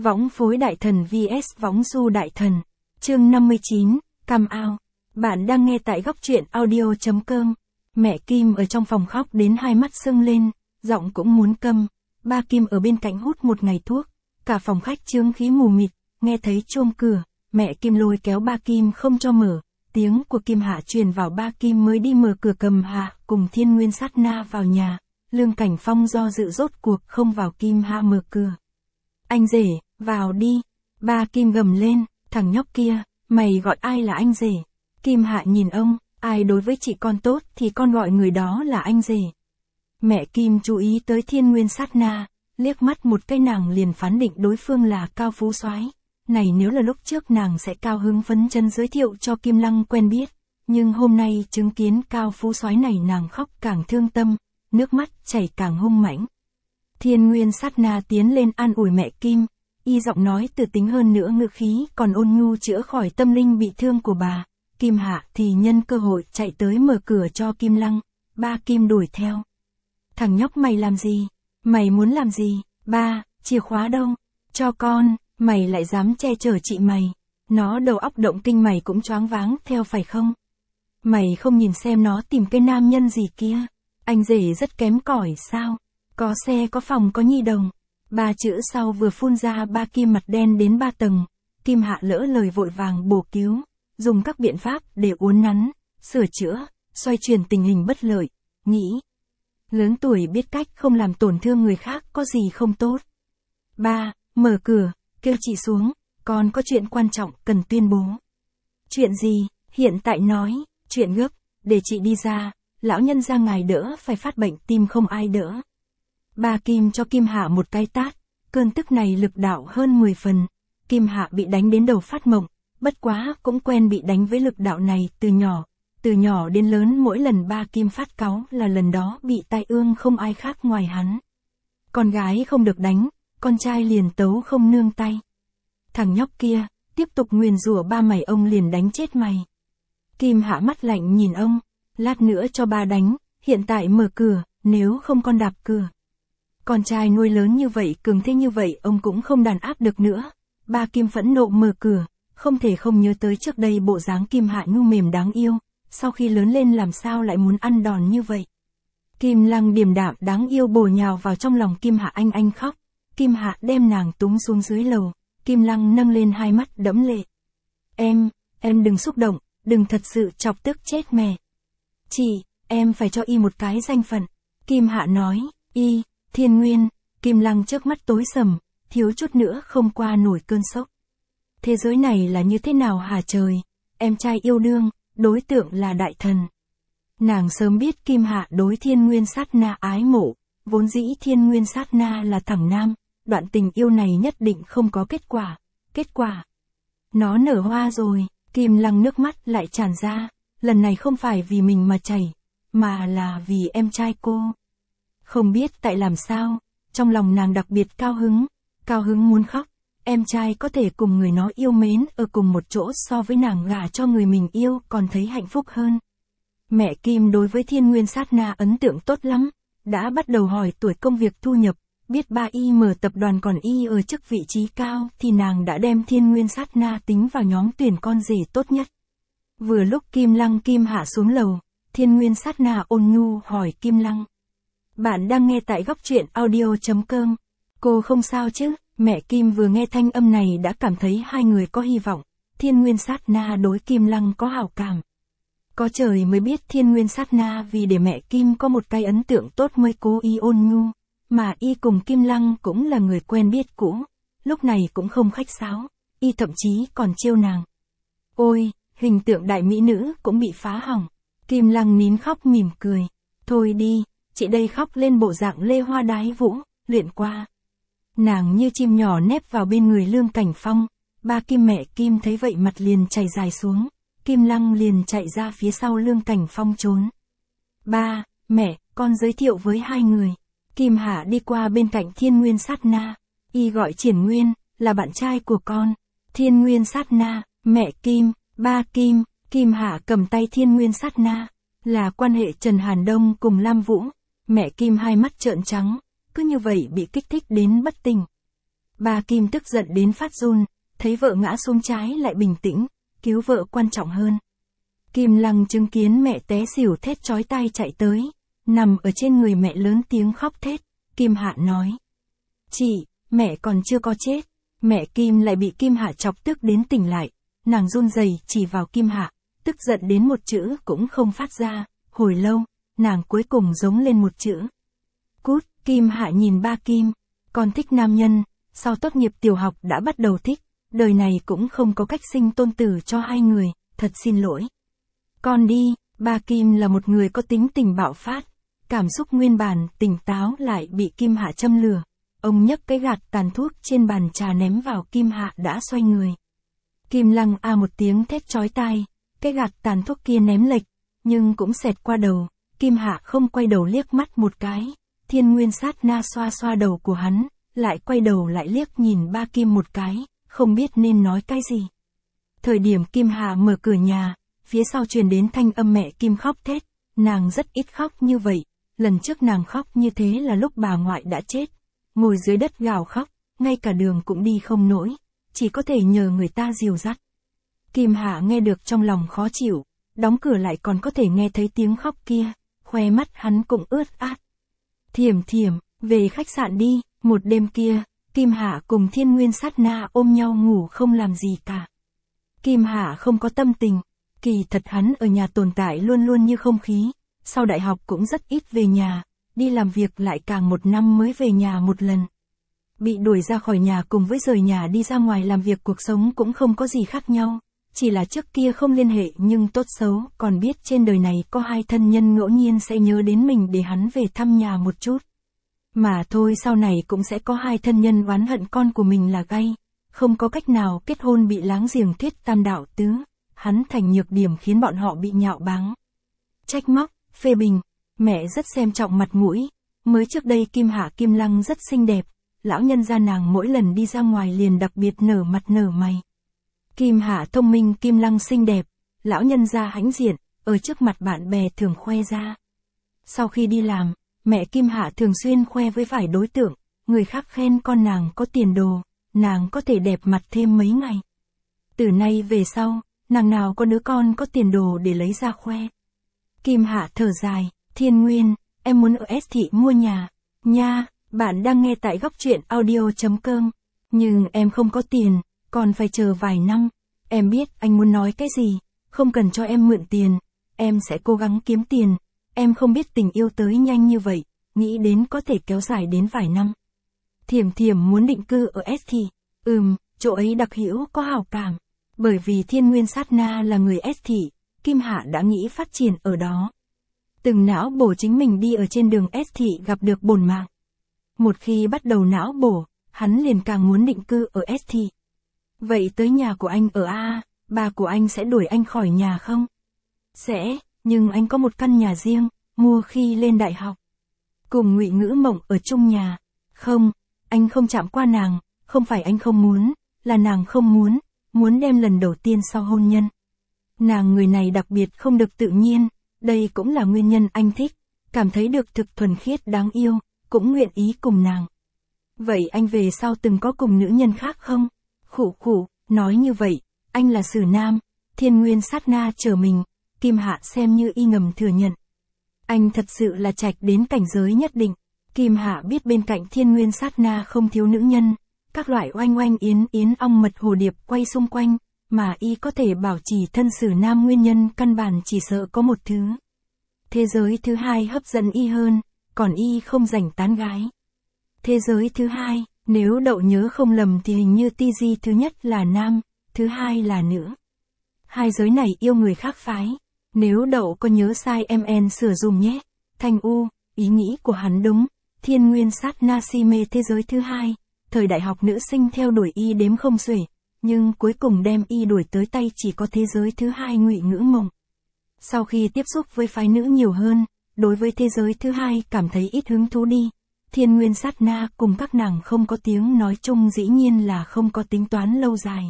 Võng phối đại thần vs võng du đại thần. Chương 59, Cam Ao. Bạn đang nghe tại góc truyện audio.com. Mẹ Kim ở trong phòng khóc đến hai mắt sưng lên, giọng cũng muốn câm. Ba Kim ở bên cạnh hút một ngày thuốc. Cả phòng khách chướng khí mù mịt, nghe thấy chuông cửa, mẹ Kim lôi kéo ba Kim không cho mở. Tiếng của Kim Hạ truyền vào, ba Kim mới đi mở cửa cầm Hạ cùng Thiên Nguyên sát na vào nhà. Lương Cảnh Phong do dự rốt cuộc không vào, Kim Hạ mở cửa. Anh rể, vào đi. Ba Kim gầm lên, thằng nhóc kia, mày gọi ai là anh rể? Kim Hạ nhìn ông, ai đối với chị con tốt thì con gọi người đó là anh rể. Mẹ Kim chú ý tới Thiên Nguyên sát na, liếc mắt một cái nàng liền phán định đối phương là cao phú soái. Này nếu là lúc trước nàng sẽ cao hứng phấn chân giới thiệu cho Kim Lăng quen biết, nhưng hôm nay chứng kiến cao phú soái này nàng khóc càng thương tâm, nước mắt chảy càng hung mãnh. Thiên Nguyên sát na tiến lên an ủi mẹ Kim, y giọng nói từ tính hơn nữa ngữ khí còn ôn nhu chữa khỏi tâm linh bị thương của bà. Kim Hạ thì nhân cơ hội chạy tới mở cửa cho Kim Lăng, ba Kim đuổi theo. Thằng nhóc mày làm gì? Mày muốn làm gì? Ba, chìa khóa đâu? Cho con, mày lại dám che chở chị mày. Nó đầu óc động kinh, mày cũng choáng váng theo phải không? Mày không nhìn xem nó tìm cái nam nhân gì kia? Anh rể rất kém cỏi sao? Có xe có phòng có nhi đồng. Ba chữ sau vừa phun ra, ba Kim mặt đen đến ba tầng. Kim Hạ lỡ lời vội vàng bổ cứu, dùng các biện pháp để uốn nắn, sửa chữa, xoay chuyển tình hình bất lợi, nghĩ. Lớn tuổi biết cách không làm tổn thương người khác có gì không tốt. Ba, mở cửa, kêu chị xuống, con có chuyện quan trọng cần tuyên bố. Chuyện gì? Hiện tại nói, chuyện gấp, để chị đi ra, lão nhân ra ngài đỡ phải phát bệnh tim không ai đỡ. Ba Kim cho Kim Hạ một cái tát, cơn tức này lực đạo hơn 10 phần. Kim Hạ bị đánh đến đầu phát mộng, bất quá cũng quen bị đánh với lực đạo này từ nhỏ đến lớn, mỗi lần ba Kim phát cáu là lần đó bị tai ương không ai khác ngoài hắn. Con gái không được đánh, con trai liền tấu không nương tay. Thằng nhóc kia, tiếp tục nguyền rủa ba mày, ông liền đánh chết mày. Kim Hạ mắt lạnh nhìn ông, lát nữa cho ba đánh, hiện tại mở cửa, nếu không con đạp cửa. Con trai nuôi lớn như vậy, cường thế như vậy, ông cũng không đàn áp được nữa. Ba Kim phẫn nộ mở cửa, không thể không nhớ tới trước đây bộ dáng Kim Hạ nhu mềm đáng yêu, sau khi lớn lên làm sao lại muốn ăn đòn như vậy. Kim Lăng điềm đạm đáng yêu bổ nhào vào trong lòng Kim Hạ, anh khóc. Kim Hạ đem nàng túng xuống dưới lầu, Kim Lăng nâng lên hai mắt đẫm lệ. Em đừng xúc động, đừng thật sự chọc tức chết mẹ. Chị, em phải cho y một cái danh phận. Kim Hạ nói, y, Thiên Nguyên. Kim Lăng trước mắt tối sầm, thiếu chút nữa không qua nổi cơn sốc. Thế giới này là như thế nào hả trời? Em trai yêu đương, đối tượng là đại thần. Nàng sớm biết Kim Hạ đối Thiên Nguyên sát na ái mộ, vốn dĩ Thiên Nguyên sát na là thằng nam, đoạn tình yêu này nhất định không có kết quả. Nó nở hoa rồi. Kim Lăng nước mắt lại tràn ra, lần này không phải vì mình mà chảy, mà là vì em trai cô. Không biết tại làm sao, trong lòng nàng đặc biệt cao hứng muốn khóc. Em trai có thể cùng người nó yêu mến ở cùng một chỗ so với nàng gả cho người mình yêu còn thấy hạnh phúc hơn. Mẹ Kim đối với Thiên Nguyên sát na ấn tượng tốt lắm, đã bắt đầu hỏi tuổi, công việc, thu nhập, biết ba y mở tập đoàn còn y ở chức vị trí cao thì nàng đã đem Thiên Nguyên sát na tính vào nhóm tuyển con rể tốt nhất. Vừa lúc Kim Lăng Kim Hạ xuống lầu, Thiên Nguyên sát na ôn nhu hỏi Kim Lăng. Bạn đang nghe tại góc truyện audio.com. Cô không sao chứ? Mẹ Kim vừa nghe thanh âm này đã cảm thấy hai người có hy vọng. Thiên Nguyên sát na đối Kim Lăng có hảo cảm. Có trời mới biết Thiên Nguyên sát na vì để mẹ Kim có một cái ấn tượng tốt mới cố ý ôn nhu, mà y cùng Kim Lăng cũng là người quen biết cũ, lúc này cũng không khách sáo, y thậm chí còn trêu nàng. Ôi, hình tượng đại mỹ nữ cũng bị phá hỏng. Kim Lăng nín khóc mỉm cười. Thôi đi, chị đây khóc lên bộ dạng lê hoa đái vũ, luyện qua. Nàng như chim nhỏ nép vào bên người Lương Cảnh Phong. Ba Kim mẹ Kim thấy vậy mặt liền chảy dài xuống. Kim Lăng liền chạy ra phía sau Lương Cảnh Phong trốn. Ba, mẹ, con giới thiệu với hai người. Kim Hạ đi qua bên cạnh Thiên Nguyên sát na. Y gọi Triển Nguyên, là bạn trai của con. Thiên Nguyên sát na, mẹ Kim, ba Kim. Kim Hạ cầm tay Thiên Nguyên sát na, là quan hệ Trần Hàn Đông cùng Lam Vũ. Mẹ Kim hai mắt trợn trắng, cứ như vậy bị kích thích đến bất tỉnh. Ba Kim tức giận đến phát run, thấy vợ ngã xuống trái lại bình tĩnh, cứu vợ quan trọng hơn. Kim Lăng chứng kiến mẹ té xỉu thét chói tai chạy tới, nằm ở trên người mẹ lớn tiếng khóc thét. Kim Hạ nói: "Chị, mẹ còn chưa có chết." Mẹ Kim lại bị Kim Hạ chọc tức đến tỉnh lại, nàng run rẩy chỉ vào Kim Hạ, tức giận đến một chữ cũng không phát ra, hồi lâu, nàng cuối cùng giống lên một chữ: "Cút." Kim Hạ nhìn ba Kim, con thích nam nhân, sau tốt nghiệp tiểu học đã bắt đầu thích, đời này cũng không có cách sinh tôn tử cho hai người, thật xin lỗi. Con đi. Ba Kim là một người có tính tình bạo phát, cảm xúc nguyên bản tỉnh táo lại bị Kim Hạ châm lửa. Ông nhấc cái gạt tàn thuốc trên bàn trà ném vào Kim Hạ đã xoay người. Kim Lăng a một tiếng thét chói tai, cái gạt tàn thuốc kia ném lệch, nhưng cũng xẹt qua đầu, Kim Hạ không quay đầu liếc mắt một cái, Thiên Nguyên sát na xoa xoa đầu của hắn, lại quay đầu lại liếc nhìn ba Kim một cái, không biết nên nói cái gì. Thời điểm Kim Hạ mở cửa nhà, phía sau truyền đến thanh âm mẹ Kim khóc thét, nàng rất ít khóc như vậy, lần trước nàng khóc như thế là lúc bà ngoại đã chết, ngồi dưới đất gào khóc, ngay cả đường cũng đi không nổi, chỉ có thể nhờ người ta dìu dắt. Kim Hạ nghe được trong lòng khó chịu, đóng cửa lại còn có thể nghe thấy tiếng khóc kia, khoe mắt hắn cũng ướt át. Thiểm Thiểm, về khách sạn đi. Một đêm kia, Kim Hạ cùng Thiên Nguyên sát na ôm nhau ngủ không làm gì cả. Kim Hạ không có tâm tình, kỳ thật hắn ở nhà tồn tại luôn luôn như không khí, sau đại học cũng rất ít về nhà, đi làm việc lại càng một năm mới về nhà một lần. Bị đuổi ra khỏi nhà cùng với rời nhà đi ra ngoài làm việc cuộc sống cũng không có gì khác nhau, chỉ là trước kia không liên hệ nhưng tốt xấu còn biết trên đời này có hai thân nhân ngẫu nhiên sẽ nhớ đến mình để hắn về thăm nhà một chút. Mà thôi sau này cũng sẽ có hai thân nhân oán hận con của mình là gay, không có cách nào kết hôn bị láng giềng thuyết tam đạo tứ, hắn thành nhược điểm khiến bọn họ bị nhạo báng. Trách móc, phê bình, mẹ rất xem trọng mặt mũi, mới trước đây Kim Hạ Kim Lăng rất xinh đẹp, lão nhân gia nàng mỗi lần đi ra ngoài liền đặc biệt nở mặt nở mày. Kim Hạ thông minh Kim Lăng xinh đẹp, lão nhân gia hãnh diện, ở trước mặt bạn bè thường khoe ra. Sau khi đi làm, mẹ Kim Hạ thường xuyên khoe với vài đối tượng, người khác khen con nàng có tiền đồ, nàng có thể đẹp mặt thêm mấy ngày. Từ nay về sau, nàng nào có đứa con có tiền đồ để lấy ra khoe. Kim Hạ thở dài, Thiên Nguyên, em muốn ở S thị mua nhà, nha, bạn đang nghe tại góc truyện audio.com, nhưng em không có tiền, còn phải chờ vài năm, em biết anh muốn nói cái gì, không cần cho em mượn tiền, em sẽ cố gắng kiếm tiền. Em không biết tình yêu tới nhanh như vậy, nghĩ đến có thể kéo dài đến vài năm. Thiểm Thiểm muốn định cư ở S thị, chỗ ấy đặc hữu có hào cảm. Bởi vì Thiên Nguyên sát na là người S thị, Kim Hạ đã nghĩ phát triển ở đó. Từng não bổ chính mình đi ở trên đường S thị gặp được bổn mạng. Một khi bắt đầu não bổ, hắn liền càng muốn định cư ở S thị. Vậy tới nhà của anh ở A, bà của anh sẽ đuổi anh khỏi nhà không? Sẽ. Nhưng anh có một căn nhà riêng, mua khi lên đại học. Cùng Ngụy Ngữ Mộng ở chung nhà. Không, anh không chạm qua nàng, không phải anh không muốn, là nàng không muốn đem lần đầu tiên sau hôn nhân. Nàng người này đặc biệt không được tự nhiên, đây cũng là nguyên nhân anh thích, cảm thấy được thực thuần khiết đáng yêu, cũng nguyện ý cùng nàng. Vậy anh về sau từng có cùng nữ nhân khác không? Khụ khụ, nói như vậy, anh là xử nam, Thiên Nguyên sát na chờ mình. Kim Hạ xem như y ngầm thừa nhận. Anh thật sự là trạch đến cảnh giới nhất định. Kim Hạ biết bên cạnh Thiên Nguyên sát na không thiếu nữ nhân, các loại oanh oanh yến yến ong mật hồ điệp quay xung quanh, mà y có thể bảo trì thân xử nam nguyên nhân căn bản chỉ sợ có một thứ. Thế giới thứ hai hấp dẫn y hơn, còn y không rảnh tán gái. Thế giới thứ hai, nếu Đậu nhớ không lầm thì hình như TG thứ nhất là nam, thứ hai là nữ. Hai giới này yêu người khác phái. Nếu Đậu có nhớ sai MN sửa dùm nhé. Thanh U, ý nghĩ của hắn đúng. Thiên Nguyên sát na si mê thế giới thứ hai. Thời đại học nữ sinh theo đuổi y đếm không xuể. Nhưng cuối cùng đem y đuổi tới tay chỉ có thế giới thứ hai Ngụy Ngữ Mộng. Sau khi tiếp xúc với phái nữ nhiều hơn, đối với thế giới thứ hai cảm thấy ít hứng thú đi. Thiên Nguyên sát na cùng các nàng không có tiếng nói chung dĩ nhiên là không có tính toán lâu dài.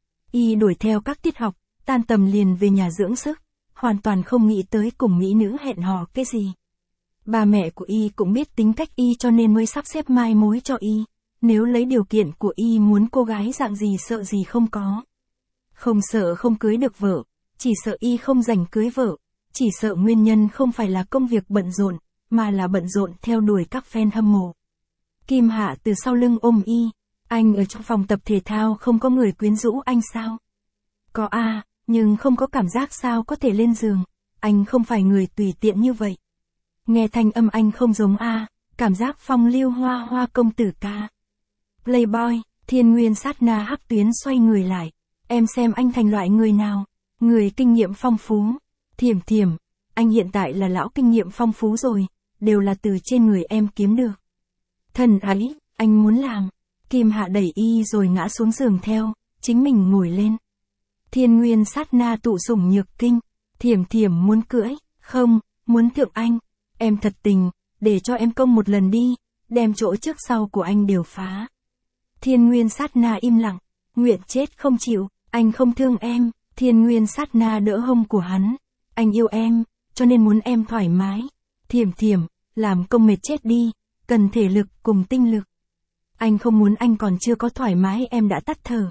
Y đuổi theo các tiết học, tan tầm liền về nhà dưỡng sức, hoàn toàn không nghĩ tới cùng mỹ nữ hẹn hò cái gì. Bà mẹ của y cũng biết tính cách y cho nên mới sắp xếp mai mối cho y. nếu lấy điều kiện của y muốn cô gái dạng gì sợ gì không có. Không sợ không cưới được vợ, chỉ sợ y không rảnh cưới vợ, chỉ sợ nguyên nhân không phải là công việc bận rộn, mà là bận rộn theo đuổi các fan hâm mộ. Kim Hạ từ sau lưng ôm y, anh ở trong phòng tập thể thao không có người quyến rũ anh sao? Có a, nhưng không có cảm giác sao có thể lên giường, anh không phải người tùy tiện như vậy. Nghe thanh âm anh không giống a, cảm giác phong lưu hoa hoa công tử ca. Playboy, Thiên Nguyên sát na hắc tuyến xoay người lại, em xem anh thành loại người nào, người kinh nghiệm phong phú. Thiểm Thiểm, anh hiện tại là lão kinh nghiệm phong phú rồi, đều là từ trên người em kiếm được. Thần ấy, anh muốn làm. Kim Hạ đẩy y rồi ngã xuống giường theo, chính mình ngồi lên. Thiên Nguyên sát na tụ sủng nhược kinh, Thiểm Thiểm muốn cưỡi, không, muốn thượng anh. Em thật tình, để cho em công một lần đi, đem chỗ trước sau của anh đều phá. Thiên Nguyên sát na im lặng, nguyện chết không chịu, anh không thương em. Thiên Nguyên sát na đỡ hông của hắn, anh yêu em, cho nên muốn em thoải mái. Thiểm Thiểm, làm công mệt chết đi, cần thể lực cùng tinh lực. Anh không muốn anh còn chưa có thoải mái em đã tắt thở.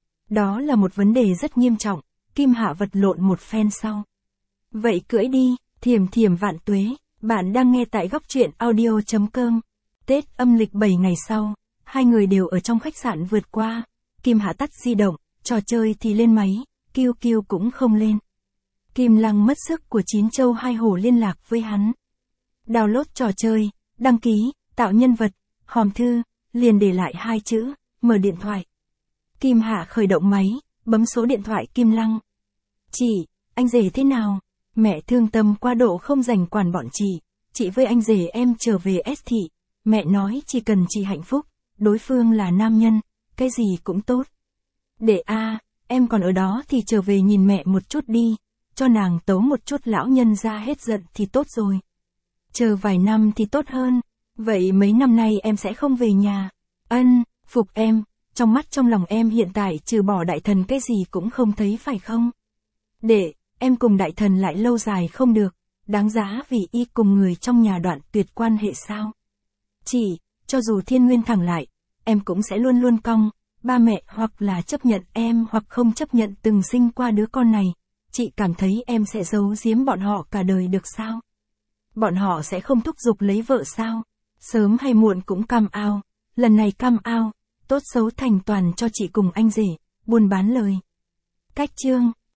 Đó là một vấn đề rất nghiêm trọng, Kim Hạ vật lộn một phen sau. Vậy cưỡi đi, Thiểm Thiểm vạn tuế, bạn đang nghe tại góc truyện audio.com. Tết âm lịch 7 ngày sau, hai người đều ở trong khách sạn vượt qua. Kim Hạ tắt di động, trò chơi thì lên máy, kêu kêu cũng không lên. Kim Lăng mất sức của chín châu hai hổ liên lạc với hắn. Download trò chơi, đăng ký, tạo nhân vật, hòm thư, liền để lại 2 chữ, mở điện thoại. Kim Hạ khởi động máy, bấm số điện thoại Kim Lăng. Chị, anh rể thế nào? Mẹ thương tâm qua độ không dành quản bọn chị với anh rể em trở về S thị. Mẹ nói chỉ cần chị hạnh phúc, đối phương là nam nhân, cái gì cũng tốt. Để em còn ở đó thì trở về nhìn mẹ một chút đi, cho nàng tấu một chút lão nhân ra hết giận thì tốt rồi. Chờ vài năm thì tốt hơn, vậy mấy năm nay em sẽ không về nhà. Phục em, trong mắt trong lòng em hiện tại trừ bỏ đại thần cái gì cũng không thấy phải không? Để, em cùng đại thần lại lâu dài không được, đáng giá vì y cùng người trong nhà đoạn tuyệt quan hệ sao? Chị, cho dù thiên nguyên thẳng lại, em cũng sẽ luôn luôn cong, ba mẹ hoặc là chấp nhận em hoặc không chấp nhận từng sinh qua đứa con này, chị cảm thấy em sẽ giấu giếm bọn họ cả đời được sao? Bọn họ sẽ không thúc giục lấy vợ sao? Sớm hay muộn cũng come out, lần này come out, tốt xấu thành toàn cho chị cùng anh rể, buôn bán lời. Cách chương